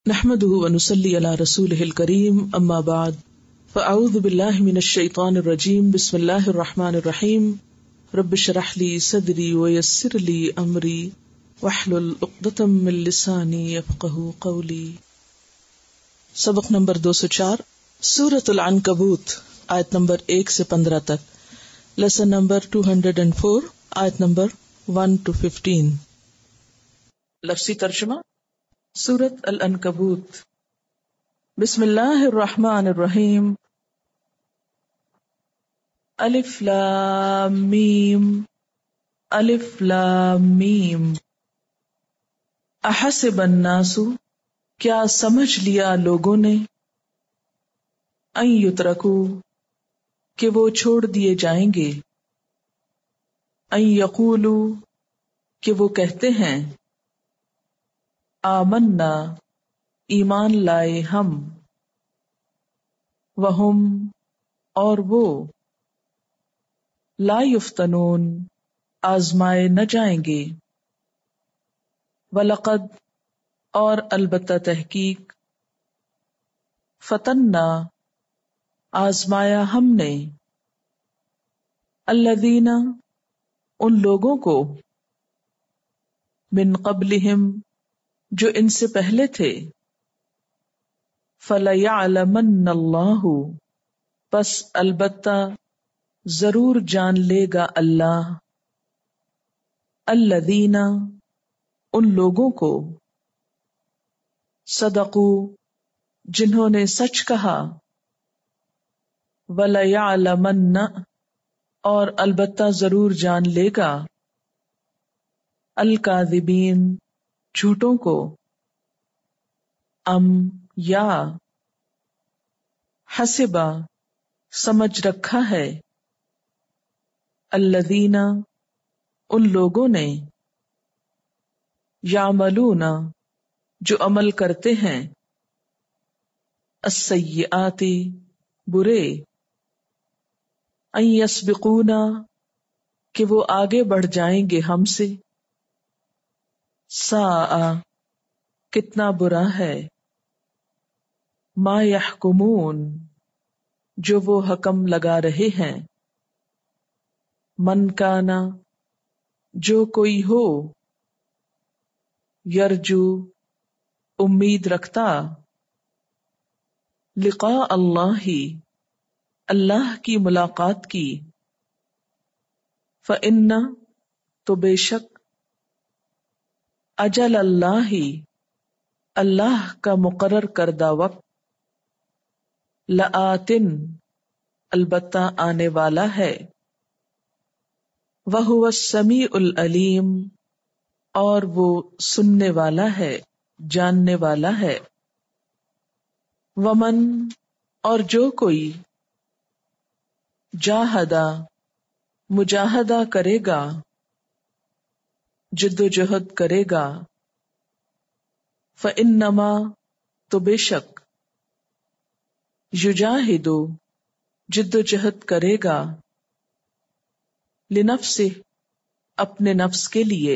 نحمده ونصلي على رسوله الكريم اما بعد فاعوذ بالله من الشيطان الرجيم بسم الله الرحمن الرحيم رب اشرح لي صدري ويسر لي امري واحلل عقدة من لساني يفقهوا قولي. سبق نمبر 204 سورۃ العنکبوت آیت نمبر 1 سے 15 تک. لیسن نمبر 204 آیت نمبر 1 to 15. لفظی ترجمہ سورۃ العنکبوت. بسم اللہ الرحمن الرحیم. الف لام میم الف لام میم. احسب الناس کیا سمجھ لیا لوگوں نے، ان یترکو کہ وہ چھوڑ دیے جائیں گے، ان یقولو کہ وہ کہتے ہیں، آمنا ایمان لائے ہم، وہم اور وہ، لا یفتنون آزمائے نہ جائیں گے، وَلَقَدْ اور البتہ تحقیق، فتنا آزمایا ہم نے، الذین ان لوگوں کو، من قبلہم جو ان سے پہلے تھے، فَلَيَعْلَمَنَّ اللَّهُ پس البتہ ضرور جان لے گا اللہ، الذین ان لوگوں کو، صدقوا جنہوں نے سچ کہا، وَلَيَعْلَمَنَّ اور البتہ ضرور جان لے گا، الکاذبین جھوٹوں کو، ام یا، حسبا سمجھ رکھا ہے، الذین ان لوگوں نے، یعملون جو عمل کرتے ہیں، السیئات برے، ان یسبقونا کہ وہ آگے بڑھ جائیں گے ہم سے، ساء کتنا برا ہے، ما یحکمون جو وہ حکم لگا رہے ہیں، من کانا جو کوئی ہو، یرجو امید رکھتا، لقاء اللہ اللہ کی ملاقات کی، فإن تو بے شک، اجل اللہ اللہ کا مقرر کردہ وقت، لآتن البتہ آنے والا ہے، وہو السمیع العلیم اور وہ سننے والا ہے، جاننے والا ہے، ومن اور جو کوئی، جاہدہ مجاہدہ کرے گا، جد و جہد کرے گا، فإنما تو بے شک، یجاہد جد و جہد کرے گا، لنفسہ اپنے نفس کے لیے،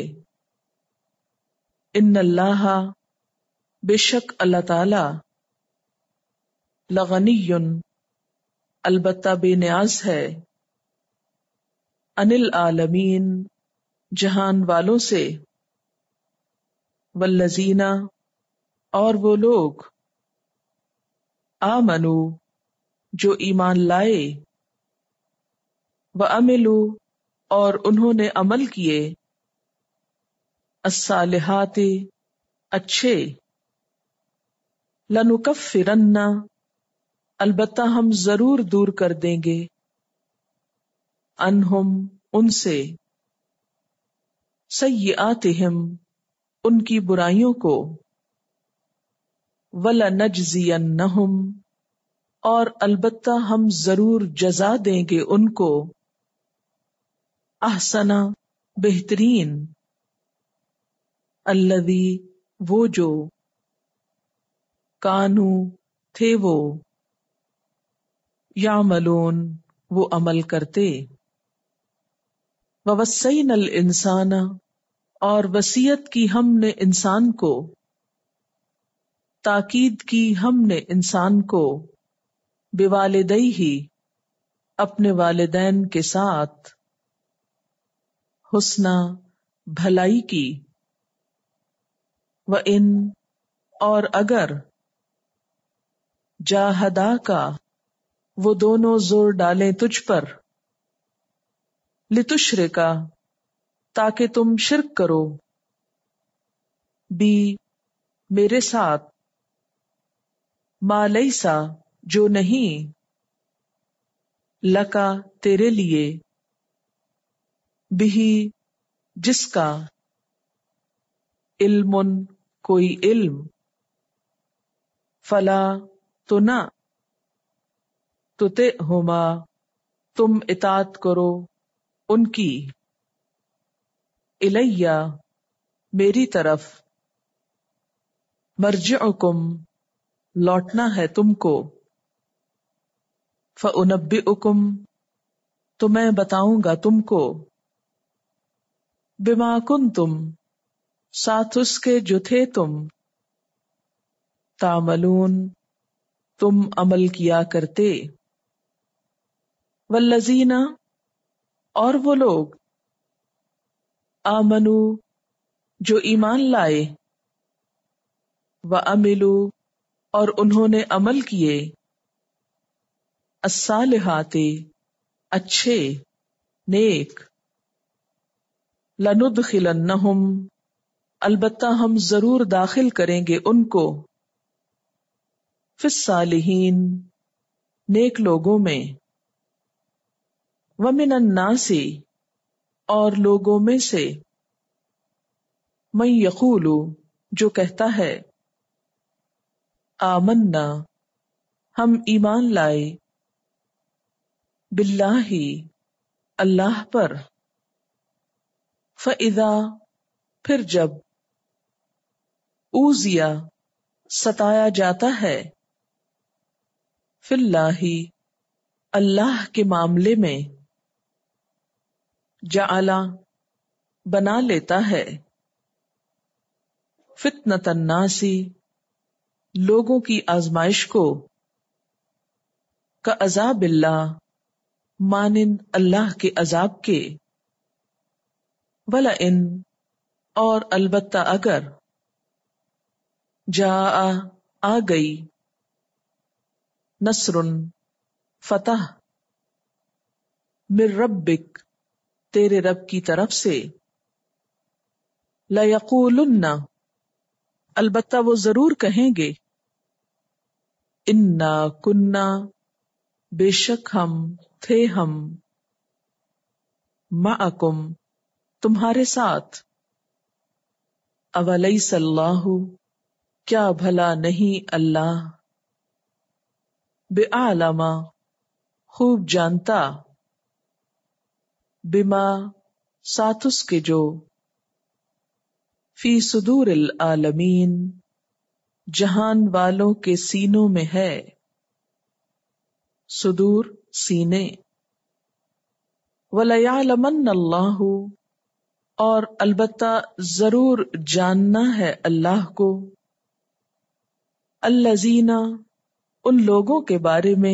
ان اللہ بے شک اللہ تعالی، لغنی البتہ بے نیاز ہے، عن العالمین جہان والوں سے، والذین اور وہ لوگ، آمنو جو ایمان لائے، وعملوا اور انہوں نے عمل کیے، الصالحات اچھے، لنکفرن البتہ ہم ضرور دور کر دیں گے، عنہم ان سے، سیئاتہم ان کی برائیوں کو، وَلَنَجْزِيَنَّهُمْ اور البتہ ہم ضرور جزا دیں گے ان کو، احسن بہترین، الذی وہ جو، کانو تھے وہ، یعملون وہ عمل کرتے، وَوَصَّيْنَا الْإِنسَانَ اور وصیت کی ہم نے انسان کو، تاکید کی ہم نے انسان کو بوالدیہ اپنے والدین کے ساتھ حسنا بھلائی کی، وَإِن اور اگر جاہدا کا وہ دونوں زور ڈالیں تجھ پر، لتشرکا تاکہ تم شرک کرو، بی میرے ساتھ، ما لیسا جو نہیں، لکا تیرے لیے، بہی جس کا، علم کوئی علم، فلا تو نہ، تطعہما تم اطاعت کرو ان کی، الیہ میری طرف، مرجعکم لوٹنا ہے تم کو، فأنبئکم تو میں بتاؤں گا تم کو، بما کنتم ساتھ اس کے جو تھے تم، تعملون تم عمل کیا کرتے، والذین اور وہ لوگ، آمنو جو ایمان لائے، وعملوا اور انہوں نے عمل کیے، الصالحات اچھے نیک، لندخلنہم البتہ ہم ضرور داخل کریں گے ان کو، فی الصالحین نیک لوگوں میں، ومن الناس اور لوگوں میں سے، من یقول جو کہتا ہے، آمنا ہم ایمان لائے، باللہ اللہ پر، فَإِذَا پھر جب، اوذیا ستایا جاتا ہے، فی اللہ اللہ کے معاملے میں، جعلا بنا لیتا ہے، فتنۃ الناس لوگوں کی آزمائش کو، کعذاب اللہ مانند اللہ کے عذاب کے، ولئن اور البتہ اگر، جاء آ گئی، نصر فتح، من ربک تیرے رب کی طرف سے، لیقولن البتہ وہ ضرور کہیں گے، انا کنا بے شک ہم تھے ہم، معکم تمہارے ساتھ، اولیس اللہ کیا بھلا نہیں اللہ، بعالم خوب جانتا، بما ساتھ اس کے جو، فی صدور العالمین جہان والوں کے سینوں میں ہے، صدور سینے، وَلَيَعْلَمَنَّ اللَّهُ اور البتہ ضرور جاننا ہے اللہ کو، الذین ان لوگوں کے بارے میں،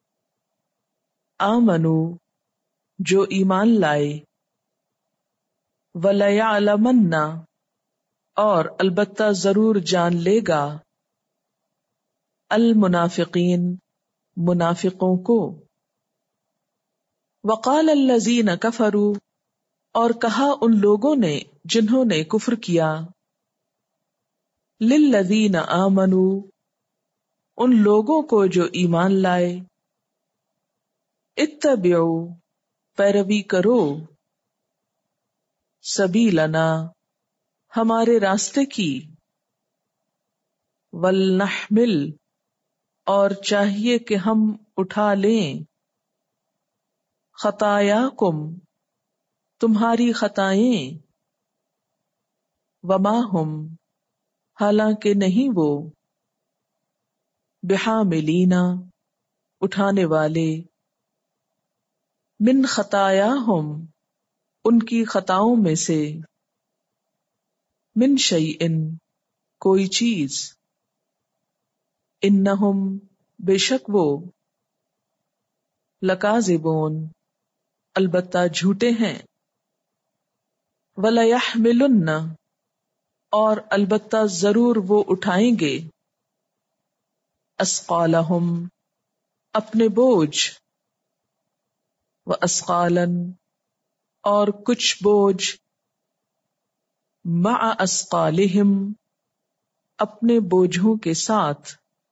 آمنو جو ایمان لائے، وَلَيَعْلَمَنَّ اور البتہ ضرور جان لے گا، المنافقین منافقوں کو، وقال الذین کفروا اور کہا ان لوگوں نے جنہوں نے کفر کیا، للذین آمنوا ان لوگوں کو جو ایمان لائے، اتبعوا پیروی کرو، سبیلنا ہمارے راستے کی، ولنحمل اور چاہیے کہ ہم اٹھا لیں، خطایاکم تمہاری خطائیں، وما ہم حالانکہ نہیں وہ، بحاملین اٹھانے والے، من خطایاہم ان کی خطاؤں میں سے، من شیئن کوئی چیز، انہم بے شک وہ، لکاذبون البتہ جھوٹے ہیں، وَلَيَحْمِلُنَّ اور البتہ ضرور وہ اٹھائیں گے، اثقالہم اپنے بوجھ، وَأَثْقَالًا اور کچھ بوجھ، مع اثقالہم اپنے بوجھوں کے ساتھ،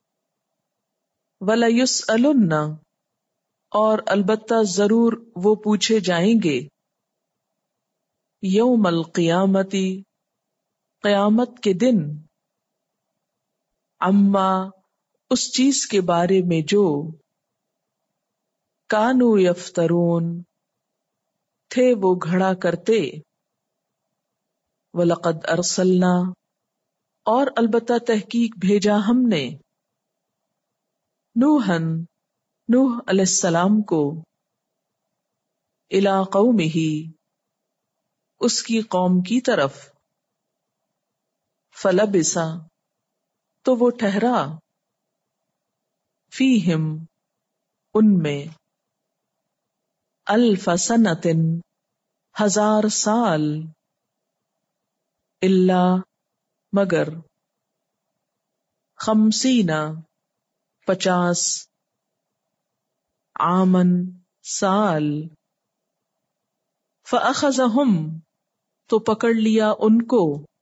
وَلَيُسْأَلُنَّ اور البتہ ضرور وہ پوچھے جائیں گے، یوم القیامتی قیامت کے دن، عما اس چیز کے بارے میں جو کانوا یفترون تھے وہ گھڑا کرتے، وَلَقَدْ أَرْسَلْنَا اور البتہ تحقیق بھیجا ہم نے، نوح علیہ السلام کو، الی قومہ اس کی قوم کی طرف، فلبث تو وہ ٹھہرا، فیہم ان میں، الف سنۃ 1000 سال، الا مگر، 50 50 عامن سال، فأخذہم تو پکڑ لیا ان کو،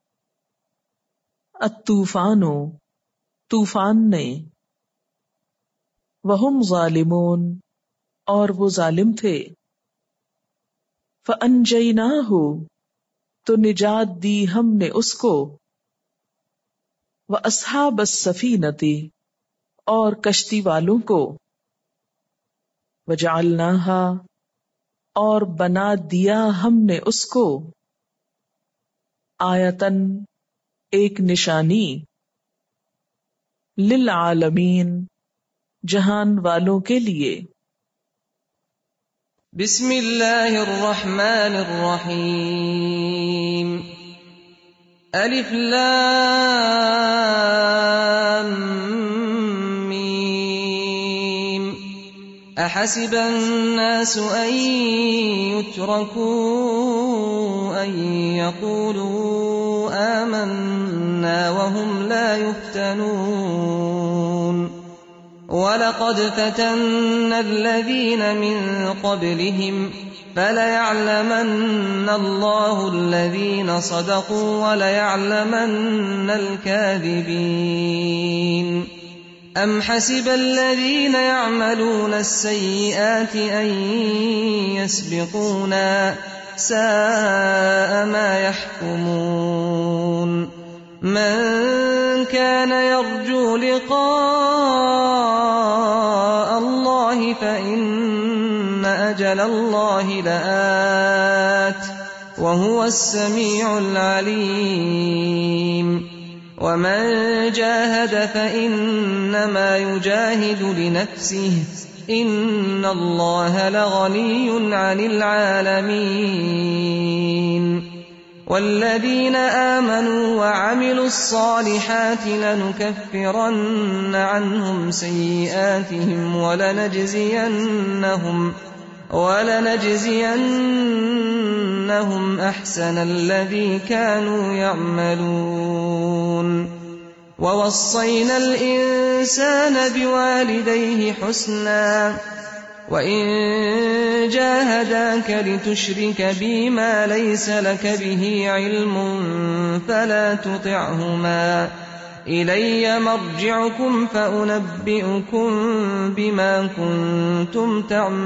الطوفان طوفان نے، وہم ظالمون اور وہ ظالم تھے، فأنجیناہ تو نجات دی ہم نے اس کو، وأصحاب السفینۃ اور کشتی والوں کو، وجعلناہا اور بنا دیا ہم نے اس کو، آیتن ایک نشانی، للعالمین جہان والوں کے لیے۔ بسم اللہ الرحمن الرحیم، الف لام میم، احسب الناس ان يتركوا ان يقولوا آمنا وهم لا يفتنون، وَلَقَدْ فَتَنَّا الَّذِينَ مِن قَبْلِهِمْ فَلَيَعْلَمَنَّ اللَّهُ الَّذِينَ صَدَقُوا وَلَيَعْلَمَنَّ الْكَاذِبِينَ أَمْ حَسِبَ الَّذِينَ يَعْمَلُونَ السَّيِّئَاتِ أَن يَسْبِقُونَا سَاءَ مَا يَحْكُمُونَ من كان يرجو لقاء الله فإن أجل الله لآت وهو السميع العليم ومن جاهد فإنما يجاهد لنفسه إن الله لغني عن العالمين والذين آمنوا وعملوا الصالحات لنكفرن عنهم سيئاتهم ولنجزينهم أحسن الذي كانوا يعملون ووصينا الإنسان بوالديه حسنا وَإِن جَاهَدَاكَ لِتُشْرِكَ بِي مَا لَيْسَ لَكَ بِهِ عِلْمٌ فَلَا تُطِعْهُمَا إِلَيَّ مَرْجِعُكُمْ فَأُنَبِّئُكُم بِمَا كُنتُمْ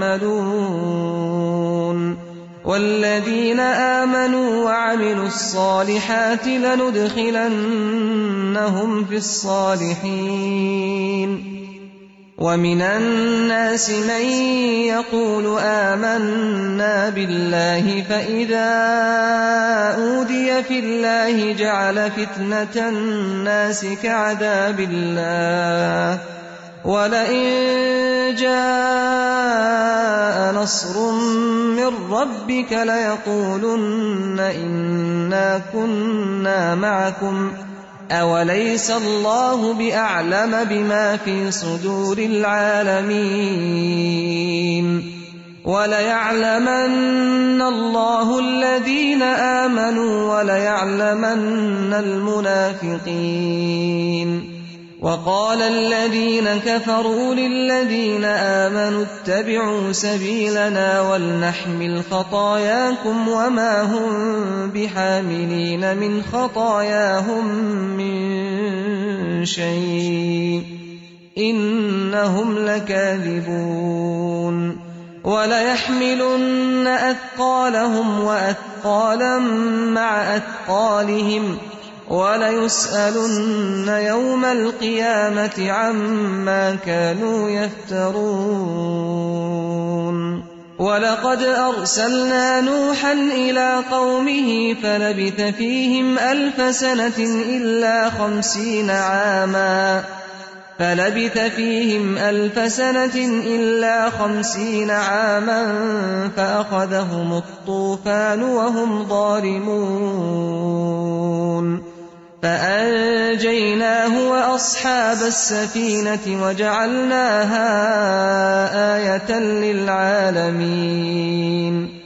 تَعْمَلُونَ وَالَّذِينَ آمَنُوا وَعَمِلُوا الصَّالِحَاتِ لَنُدْخِلَنَّهُمْ فِي الصَّالِحِينَ وَمِنَ النَّاسِ مَن يَقُولُ آمَنَّا بِاللَّهِ فَإِذَا أُوذِيَ فِي اللَّهِ جَعَلَ فِتْنَةَ النَّاسِ كَعَذَابِ اللَّهِ وَلَئِن جَاءَ نَصْرٌ مِّن رَّبِّكَ لَيَقُولُنَّ إِنَّا كُنَّا مَعَكُمْ أوليس الله بأعلم بما في صدور العالمين وليعلمن الله الذين آمنوا وليعلمن المنافقين وقال الذين كفروا للذين آمنوا اتبعوا سبيلنا ولنحمل خطاياكم وما هم بحاملين من خطاياهم من شيء إنهم لكاذبون وليحملن أثقالهم وأثقالا مع أثقالهم وليسألن يوم القيامة عما كانوا يفترون ولقد أرسلنا نوحا إلى قومه فلبث فيهم 1000 سنة إلا 50 عاما فأخذهم الطوفان وهم ظالمون فأنجيناه وأصحاب السفينة وجعلناها آية للعالمين